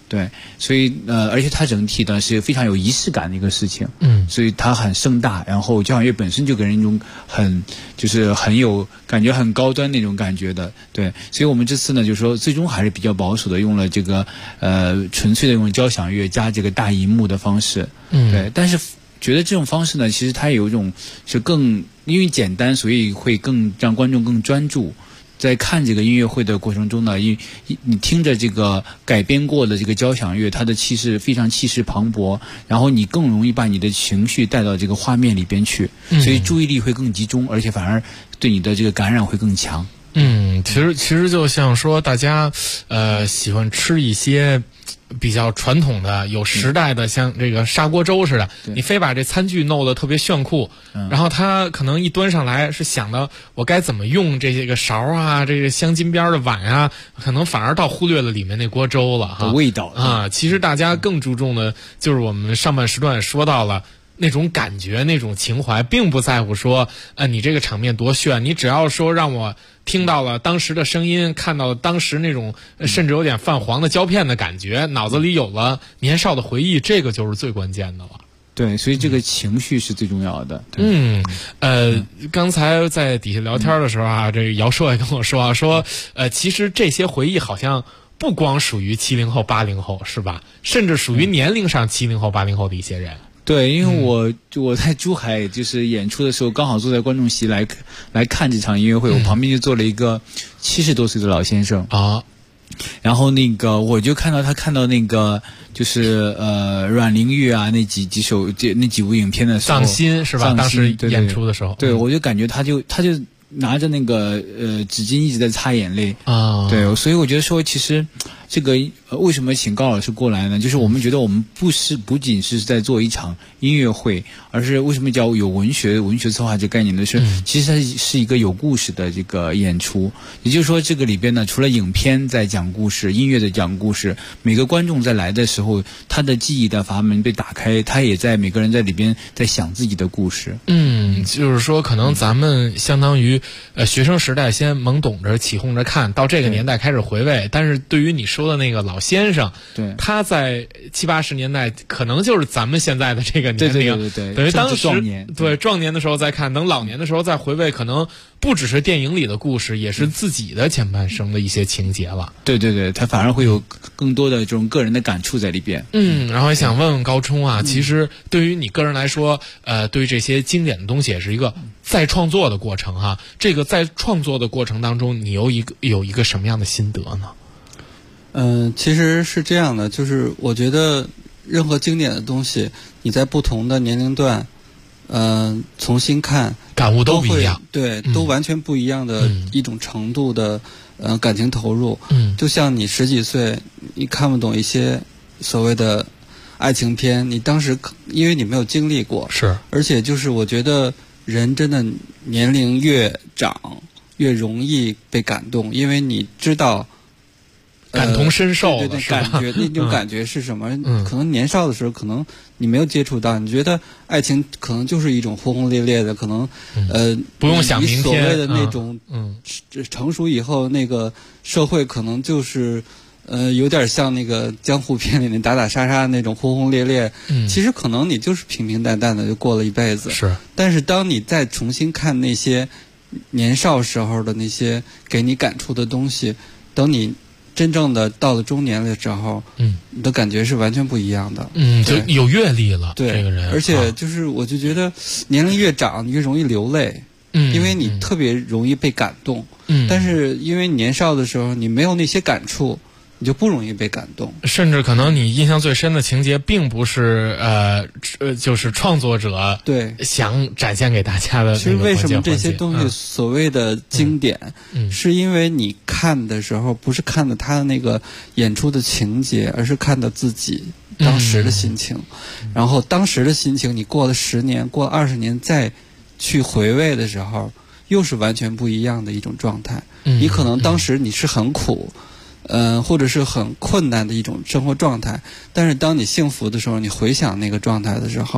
对，所以而且它整体呢是非常有仪式感的一个事情，所以它很盛大，然后交响乐本身就给人一种很有感觉，很高端那种感觉的，对，所以我们这次呢就是说最终还是比较保守的，用了这个纯粹的用交响乐加这个大银幕的方式，对，但是觉得这种方式呢，其实它有一种是更因为简单，所以会更让观众更专注。在看这个音乐会的过程中呢，你听着这个改编过的这个交响乐，它的气势非常气势磅礴，然后你更容易把你的情绪带到这个画面里边去，所以注意力会更集中，而且反而对你的这个感染会更强。 其实就像说大家喜欢吃一些比较传统的有时代的，像这个砂锅粥似的，你非把这餐具弄得特别炫酷，然后他可能一端上来是想的我该怎么用这些个勺啊，这个镶金边的碗啊，可能反而倒忽略了里面那锅粥了哈， 味道啊。其实大家更注重的就是我们上半时段说到了那种感觉，那种情怀，并不在乎说你这个场面多炫，你只要说让我听到了当时的声音，看到了当时那种甚至有点泛黄的胶片的感觉，脑子里有了年少的回忆，这个就是最关键的了。 对，所以这个情绪是最重要的。 刚才在底下聊天的时候啊，这个姚硕也跟我说啊，说其实这些回忆好像不光属于70后、80后，是吧？甚至属于年龄上70后、80后的一些人。 对，因为我在珠海就是演出的时候，刚好坐在观众席来看这场音乐会，我旁边就坐了一个70多岁的老先生啊， 然后那个我就看到那个就是阮玲玉啊那几首那几部影片的时候， 藏心是吧？当时演出的时候， 对，我就感觉他就拿着那个纸巾一直在擦眼泪啊，对，所以我觉得说其实这个为什么请高老师过来呢？就是我们觉得我们不仅是在做一场音乐会，而是为什么叫有文学策划这概念呢？是其实它是一个有故事的这个演出。也就是说，这个里边呢，除了影片在讲故事，音乐在讲故事，每个观众在来的时候，他的记忆的阀门被打开，他也在每个人在里边在想自己的故事。 就是说，可能咱们相当于学生时代先懵懂着起哄着看到这个年代开始回味，但是对于你说的那个老先生， 对， 他在70、80年代可能就是咱们现在的这个年龄， 对， 等于当时壮年， 对壮年的时候再看，等老年的时候再回味，可能不只是电影里的故事，也是自己的前半生的一些情节了。 对，他反而会有更多的这种个人的感触在里边。 然后也想问问高冲啊，其实对于你个人来说，对于这些经典的东西也是一个再创作的过程哈。这个在创作的过程当中，你有一个什么样的心得呢？ 其实是这样的，就是我觉得任何经典的东西，你在不同的年龄段，重新看， 感悟都不一样， 对，都完全不一样的一种程度的感情投入。就像你10几岁，你看不懂一些所谓的爱情片，你当时因为你没有经历过， 是， 而且就是我觉得人真的年龄越长越容易被感动，因为你知道。 感同身受对，感觉那种感觉是什么？可能年少的时候，可能你没有接触到，你觉得爱情可能就是一种轰轰烈烈的，可能不用想明天， 所谓的那种成熟以后那个社会可能就是有点像那个江湖片里那打打杀杀那种轰轰烈烈。其实可能你就是平平淡淡的就过了一辈子。 是， 但是当你再重新看那些年少时候的那些给你感触的东西，等你真正的到了中年的时候，你的感觉是完全不一样的。 就有阅历了， 对这个人。 而且就是我就觉得年龄越长，你越容易流泪，因为你特别容易被感动。但是因为年少的时候你没有那些感触，你就不容易被感动。 甚至可能你印象最深的情节，并不是就是创作者对想展现给大家的。 其实为什么这些东西所谓的经典，是因为你看的时候不是看的他的那个演出的情节，而是看的自己当时的心情。然后当时的心情，你过了10年、过了20年再去回味的时候，又是完全不一样的一种状态。你可能当时你是很苦。或者是很困难的一种生活状态，但是当你幸福的时候，你回想那个状态的时候，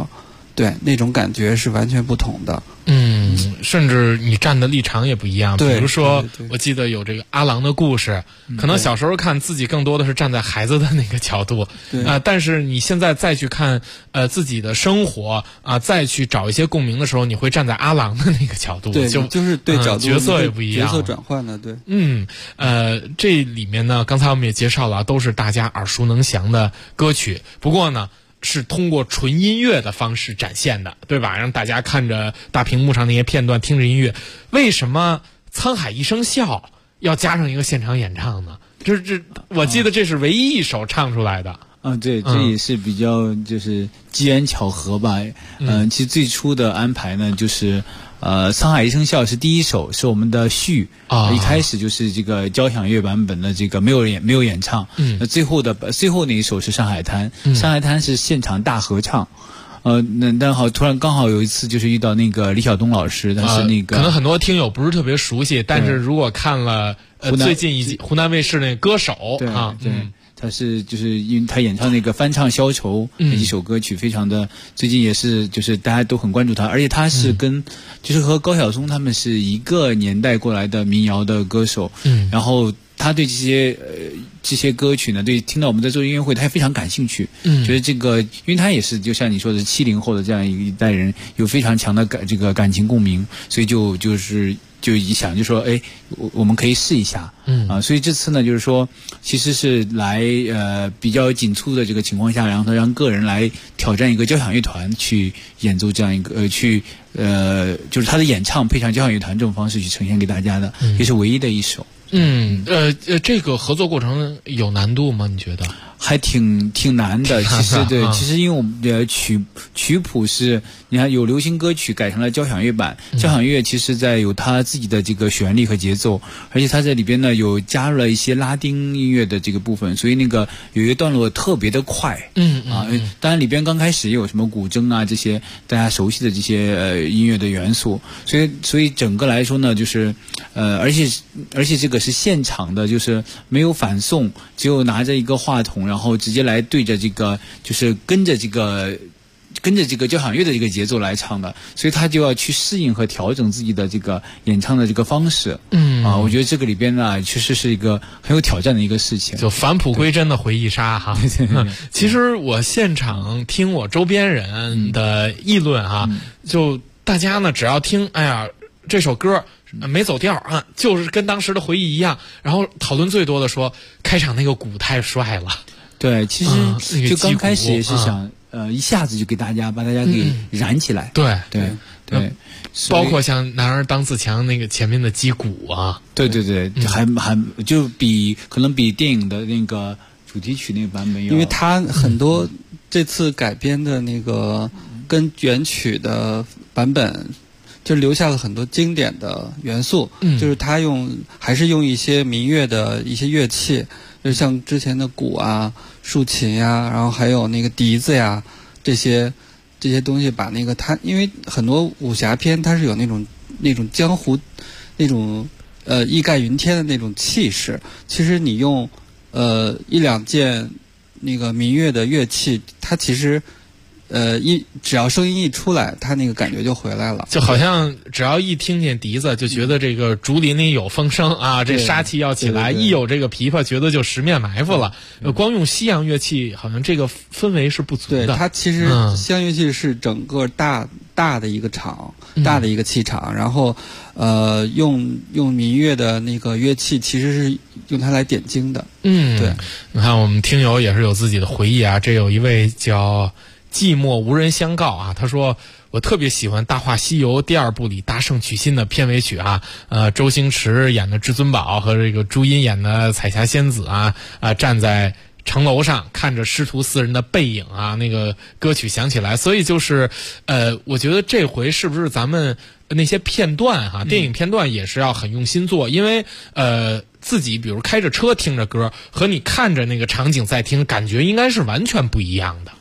对，那种感觉是完全不同的。 甚至你站的立场也不一样。比如说，我记得有这个阿郎的故事，可能小时候看自己更多的是站在孩子的那个角度，但是你现在再去看自己的生活再去找一些共鸣的时候，你会站在阿郎的那个角度， 对，就是对角度角色也不一样， 角色转换的，对。 这里面呢，刚才我们也介绍了，都是大家耳熟能详的歌曲，不过呢，是通过纯音乐的方式展现的，对吧？让大家看着大屏幕上那些片段，听着音乐。为什么沧海一声笑要加上一个现场演唱呢？我记得这是唯一一首唱出来的。 对，这也是比较就是机缘巧合吧。其实最初的安排呢，就是沧海一声笑是第一首，是我们的序一开始就是这个交响乐版本的这个没有演唱。那最后那一首是上海滩，上海滩是现场大合唱。但刚好有一次就是遇到那个李晓东老师，他是那个可能很多听友不是特别熟悉，但是如果看了最近一集湖南卫视那歌手他是就是因为他演唱那个翻唱《消愁》那几首歌曲，非常的最近也是就是大家都很关注他，而且他是就是和高晓松他们是一个年代过来的民谣的歌手，然后他对这些歌曲呢，对听到我们在做音乐会，他也非常感兴趣，觉得这个，因为他也是就像你说的70后的这样一代人，有非常强的感情共鸣，所以就一想就说，我们可以试一下，所以这次呢，就是说，其实是来比较紧促的这个情况下，然后让个人来挑战一个交响乐团去演奏这样一个就是他的演唱配上交响乐团这种方式去呈现给大家的，也是唯一的一首。 这个合作过程有难度吗？你觉得？ 还挺难的，其实对，其实因为我们的曲谱是，你看有流行歌曲改成了交响乐版，交响乐其实在有它自己的这个旋律和节奏，而且它在里边呢有加入了一些拉丁音乐的这个部分，所以那个有一个段落特别的快，当然里边刚开始也有什么古筝啊这些大家熟悉的这些音乐的元素，所以整个来说呢，就是而且这个是现场的，就是没有反送，只有拿着一个话筒，然后直接来对着这个，就是跟着这个交响乐的这个节奏来唱的，所以他就要去适应和调整自己的这个演唱的这个方式。我觉得这个里边呢，确实是一个很有挑战的一个事情， 就返璞归真的回忆杀哈。其实我现场听我周边人的议论就大家呢只要听，这首歌没走调就是跟当时的回忆一样，然后讨论最多的说开场那个鼓太帅了。 对，其实就刚开始也是想一下子就把大家给燃起来。 对，包括所以像男儿当自强那个前面的击鼓对，还就可能比电影的那个主题曲那个版本有， 因为它很多这次改编的那个跟原曲的版本就留下了很多经典的元素，就是他还是用一些民乐的一些乐器，就像之前的鼓啊、竖琴呀，然后还有那个笛子呀，这些东西把那个因为很多武侠片它是有那种江湖那种义盖云天的那种气势，其实你用一两件那个民乐的乐器，它其实只要声音一出来，它那个感觉就回来了。 就好像只要一听见笛子，就觉得这个竹林里有风声这杀气要起来；一有这个琵琶，觉得就十面埋伏了。光用西洋乐器，好像这个氛围是不足的。 对，它其实西洋乐器是整个大的一个场，大的一个气场，然后用民乐的那个乐器，其实是用它来点睛的。对， 你看我们听友也是有自己的回忆这有一位叫寂寞无人相告他说我特别喜欢《大话西游》第2部里大圣娶亲的片尾曲周星驰演的至尊宝和这个朱茵演的彩霞仙子站在城楼上看着师徒4人的背影那个歌曲响起来，所以就是我觉得这回是不是咱们那些片段电影片段也是要很用心做，因为自己比如开着车听着歌和你看着那个场景在听，感觉应该是完全不一样的。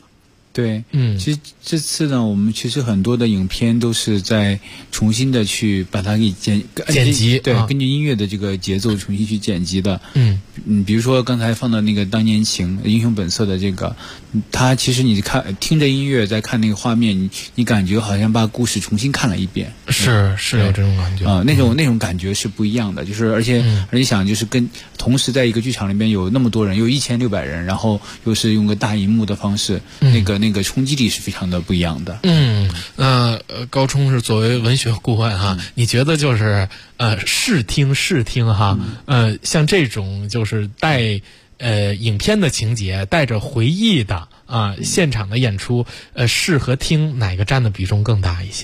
对，其实这次呢，我们其实很多的影片都是在重新的去把它给剪辑，对，根据音乐的这个节奏重新去剪辑的。比如说刚才放的那个《当年情》《英雄本色》的这个，它其实你听着音乐，再看那个画面，你感觉好像把故事重新看了一遍。 是有这种感觉啊，那种感觉是不一样的。就是而且想，就是同时在一个剧场里边有那么多人，有1600人，然后又是用个大荧幕的方式，那个冲击力是非常的不一样的。 高冲是作为文学顾问哈，你觉得就是视听哈，像这种就是带影片的情节，带着回忆的现场的演出，视和听哪个占的比重更大一些？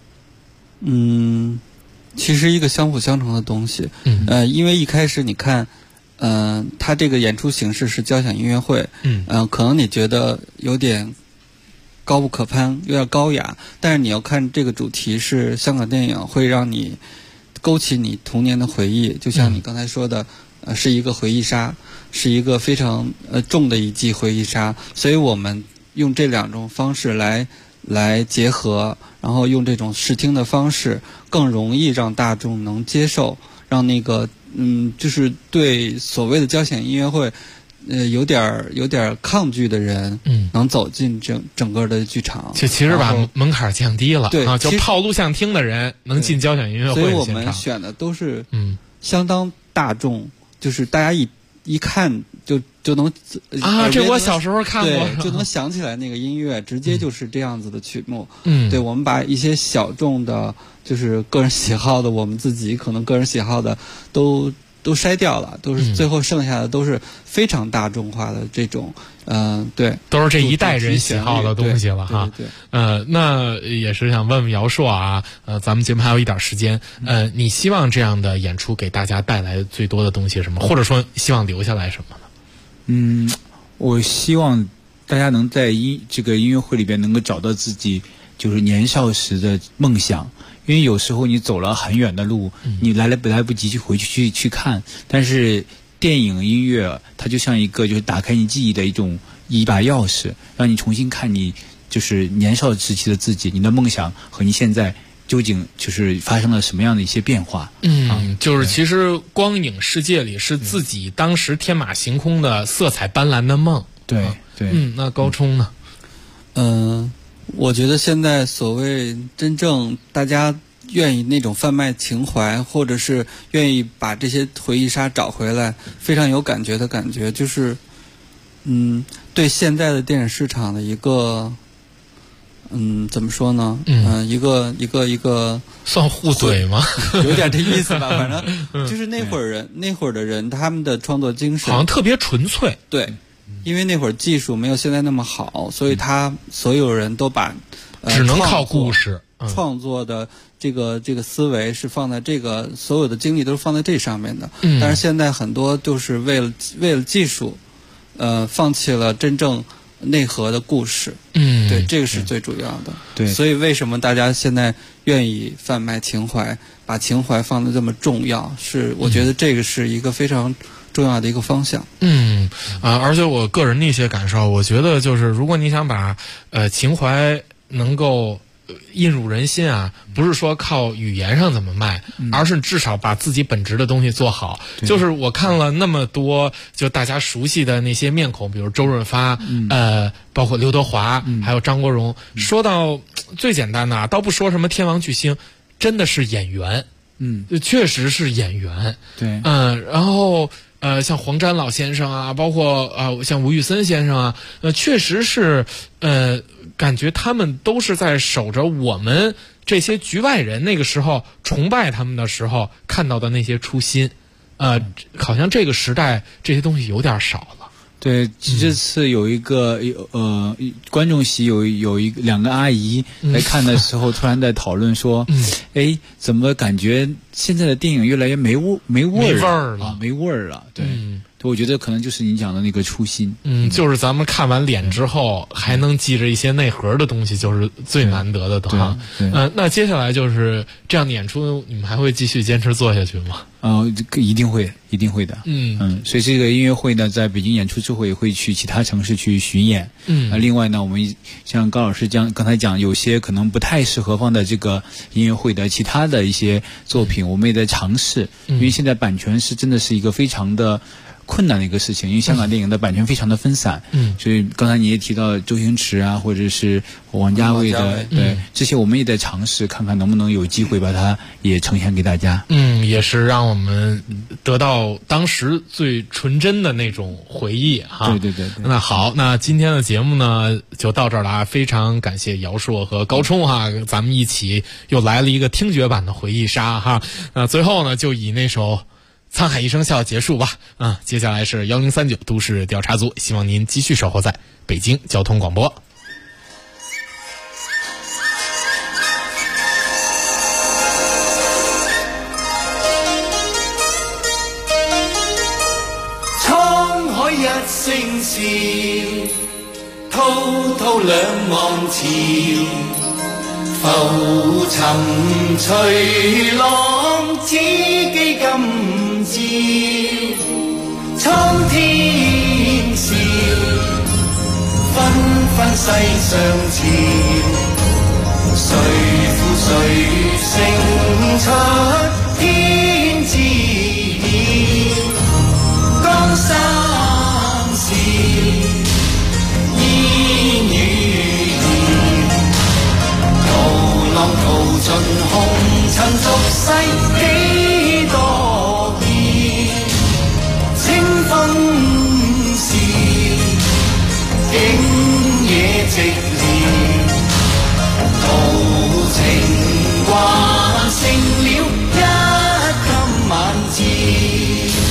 其实一个相辅相成的东西。因为一开始你看，它这个演出形式是交响音乐会，可能你觉得有点高不可攀，有点高雅，但是你要看这个主题是香港电影，会让你勾起你童年的回忆，就像你刚才说的，是一个回忆杀，是一个非常重的一剂回忆杀，所以我们用这两种方式来结合，然后用这种视听的方式更容易让大众能接受，让那个就是对所谓的交响音乐会有点抗拒的人，能走进整个的剧场， 就其实把门槛降低了， 对， 就泡录像厅的人能进交响音乐会。 所以我们选的都是相当大众，就是大家一看就能这我小时候看过， 对，就能想起来那个音乐，直接就是这样子的曲目。对，我们把一些小众的，就是个人喜好的，我们自己可能个人喜好的都筛掉了，都是最后剩下的都是非常大众化的这种，对， 都是这一代人喜好的东西了哈。 对， 那也是想问问姚硕啊，咱们节目还有一点时间，你希望这样的演出给大家带来最多的东西是什么？或者说希望留下来什么呢？ 我希望大家能在这个音乐会里边能够找到自己就是年少时的梦想。因为有时候你走了很远的路，你来不及回去看，但是电影音乐它就像一个就是打开你记忆的一把钥匙，让你重新看你就是年少时期的自己，你的梦想和你现在究竟就是发生了什么样的一些变化。 就是其实光影世界里是自己当时天马行空的色彩斑斓的梦。 对。 那高冲呢？ 我觉得现在所谓真正大家愿意那种贩卖情怀，或者是愿意把这些回忆杀找回来，非常有感觉的感觉，就是对现在的电影市场的一个怎么说呢？一个算互怼吗？ 有点这意思吧。反正就是那会儿的人，他们的创作精神好像特别纯粹。 对。因为那会儿技术没有现在那么好，所以所有人都把只能靠故事创作的这个思维是放在这个所有的精力都是放在这上面的。但是现在很多就是为了技术，放弃了真正内核的故事。对，这个是最主要的。 对， 所以为什么大家现在愿意贩卖情怀，把情怀放得这么重要？我觉得这个是一个非常重要的一个方向。 而且我个人的一些感受，我觉得就是如果你想把情怀能够印入人心啊，不是说靠语言上怎么卖，而是至少把自己本职的东西做好。就是我看了那么多就大家熟悉的那些面孔，比如周润发，包括刘德华，还有张国荣，说到最简单的，倒不说什么天王巨星，真的是演员。确实是演员。 对。 然后像黄沾老先生啊，包括像吴宇森先生啊，确实是感觉他们都是在守着我们这些局外人那个时候崇拜他们的时候看到的那些初心。好像这个时代这些东西有点少了。 对，这次有一个观众席有两个阿姨来看的时候，突然在讨论说，怎么感觉现在的电影越来越没味儿了？没味儿了。对， 我觉得可能就是你讲的那个初心。 就是咱们看完脸之后还能记着一些内核的东西，就是最难得的哈。那接下来就是这样的演出，你们还会继续坚持做下去吗？ 一定会的。所以这个音乐会呢，在北京演出之后，也会去其他城市去巡演。另外呢，我们像高老师刚才讲，有些可能不太适合放在这个音乐会的其他的一些作品，我们也在尝试。因为现在版权是真的是一个非常的困难的一个事情，因为香港电影的版权非常的分散。所以刚才你也提到周星驰啊，或者是王家卫的，对，这些我们也在尝试，看看能不能有机会把它也呈现给大家。 也是让我们得到当时最纯真的那种回忆哈。 对。 那好，那今天的节目呢就到这儿了啊！非常感谢姚硕和高冲哈，咱们一起又来了一个听觉版的回忆杀哈。那最后呢，就以那首沧海一声笑结束吧。接下来是1039都市调查组，希望您继续守候在北京交通广播。 滄海一聲笑，滔滔兩岸潮，浮沉隨浪，此機今朝，蒼天笑，紛紛世上潮，誰負誰勝出天知曉，江山事煙雨遙，濤浪淘盡紅塵俗世幾多變，清風是景野寂寥，豪情還剩了一襟晚照。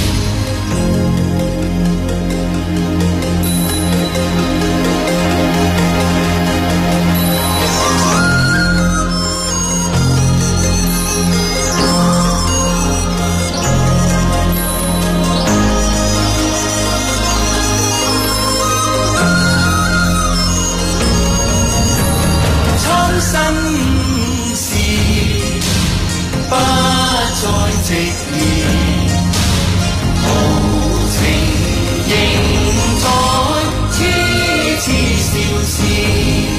生事不再寂寥，豪情仍在痴痴笑笑。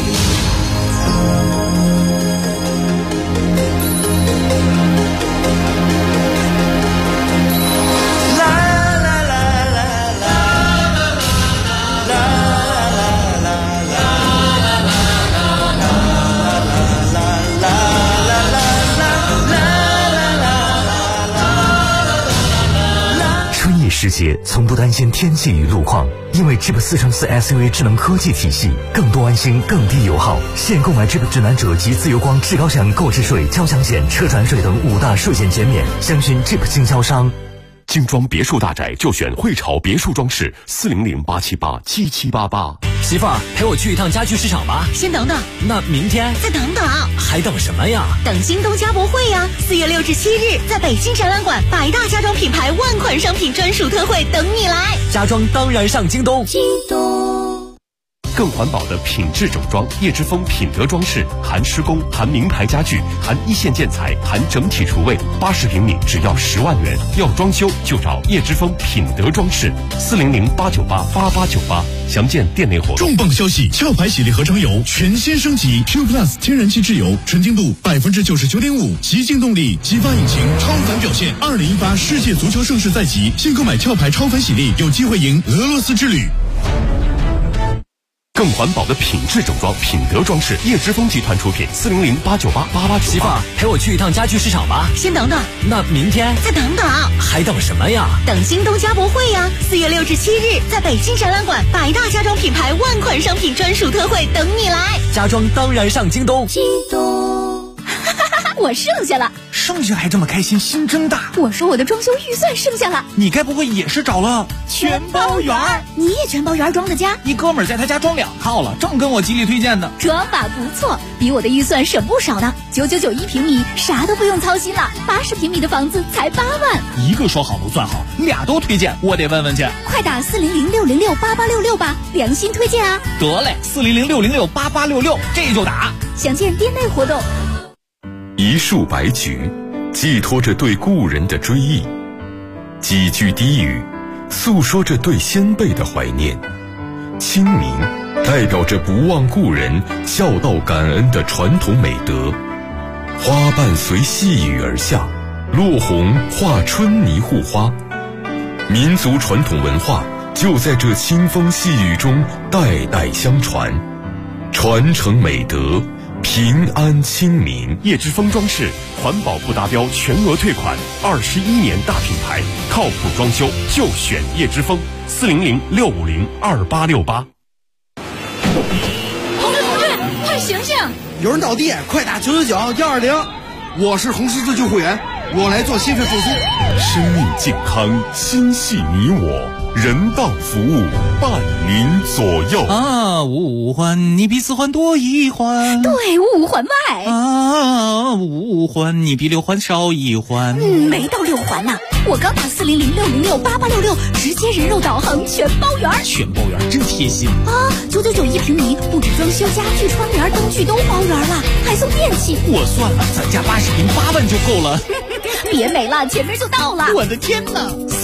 世界从不担心天气与路况，因为 Jeep 4乘4 SUV 智能科技体系，更多安心，更低油耗。现购买 Jeep 指南者及自由光至高享购置税、交强险、车船税等5大税险减免，详询 Jeep 经销商。精装别墅大宅就选汇潮别墅装饰，400-878-7788。 媳妇儿，陪我去一趟家具市场吧。 先等等， 那明天再等等， 还等什么呀？ 等京东家博会呀！4月6至7日，在北京展览馆，100大家装品牌万款商品专属特惠等你来。 家装当然上京东。 京东。 更环保的品质整装，叶之峰品德装饰，含施工，含名牌家具，含一线建材，含整体厨卫，80平米只要10万元。要装修就找叶之峰品德装饰，400-898-8898，详见店内活动。 重磅消息！壳牌洗涤合成油全新升级 ，Q Plus 天然气质油，纯净度99.5%，极净动力，激发引擎，超凡表现。2018世界足球盛世在即，现购买壳牌超凡洗涤，有机会赢俄罗斯之旅。 更环保的品质整装，品德装饰，叶之峰集团出品，400-898-8898。 媳妇儿，陪我去一趟家具市场吧。 先等等， 那明天再等等， 还等什么呀？ 等京东家博会呀！4月6至7日，在北京展览馆，100大家装品牌万款商品专属特惠等你来。 家装当然上京东。 京东，我剩下了。 剩下还这么开心，心真大。 我说我的装修预算剩下了， 你该不会也是找了全包圆？你也全包圆装的家？ 一哥们儿在他家装2套了，正跟我极力推荐的。 装法不错，比我的预算省不少呢。9991平米，啥都不用操心了。80平米的房子才8万。 一个说好不算好，2都推荐，我得问问去。 快打40060688866吧，良心推荐啊！ 得嘞，40060688866，这就打。 详见店内活动。 一束白菊，寄托着对故人的追忆；几句低语，诉说着对先辈的怀念。清明代表着不忘故人、孝道感恩的传统美德。花瓣随细雨而下，落红化春泥护花。民族传统文化就在这清风细雨中代代相传，传承美德，平安清明。 叶之峰装饰环保不达标全额退款，21年大品牌，靠谱装修就选叶之峰，40065028868。 同志，快醒醒！ 有人倒地，快打999-120。我是红十字救护员，我来做心肺复苏。 生命健康，心系你我，人道服务伴您左右啊！5环你比4环多1环， 对，5环外啊！5环你比6环少1环， 没到6环呢。我刚打40060688866，直接人肉导航全包圆。 全包圆真贴心啊！9991平米，不止装修、家具、窗帘、灯具都包圆了，还送电器。 我算了，咱家80平8万就够了。 别美了，前面就到了。 我的天哪！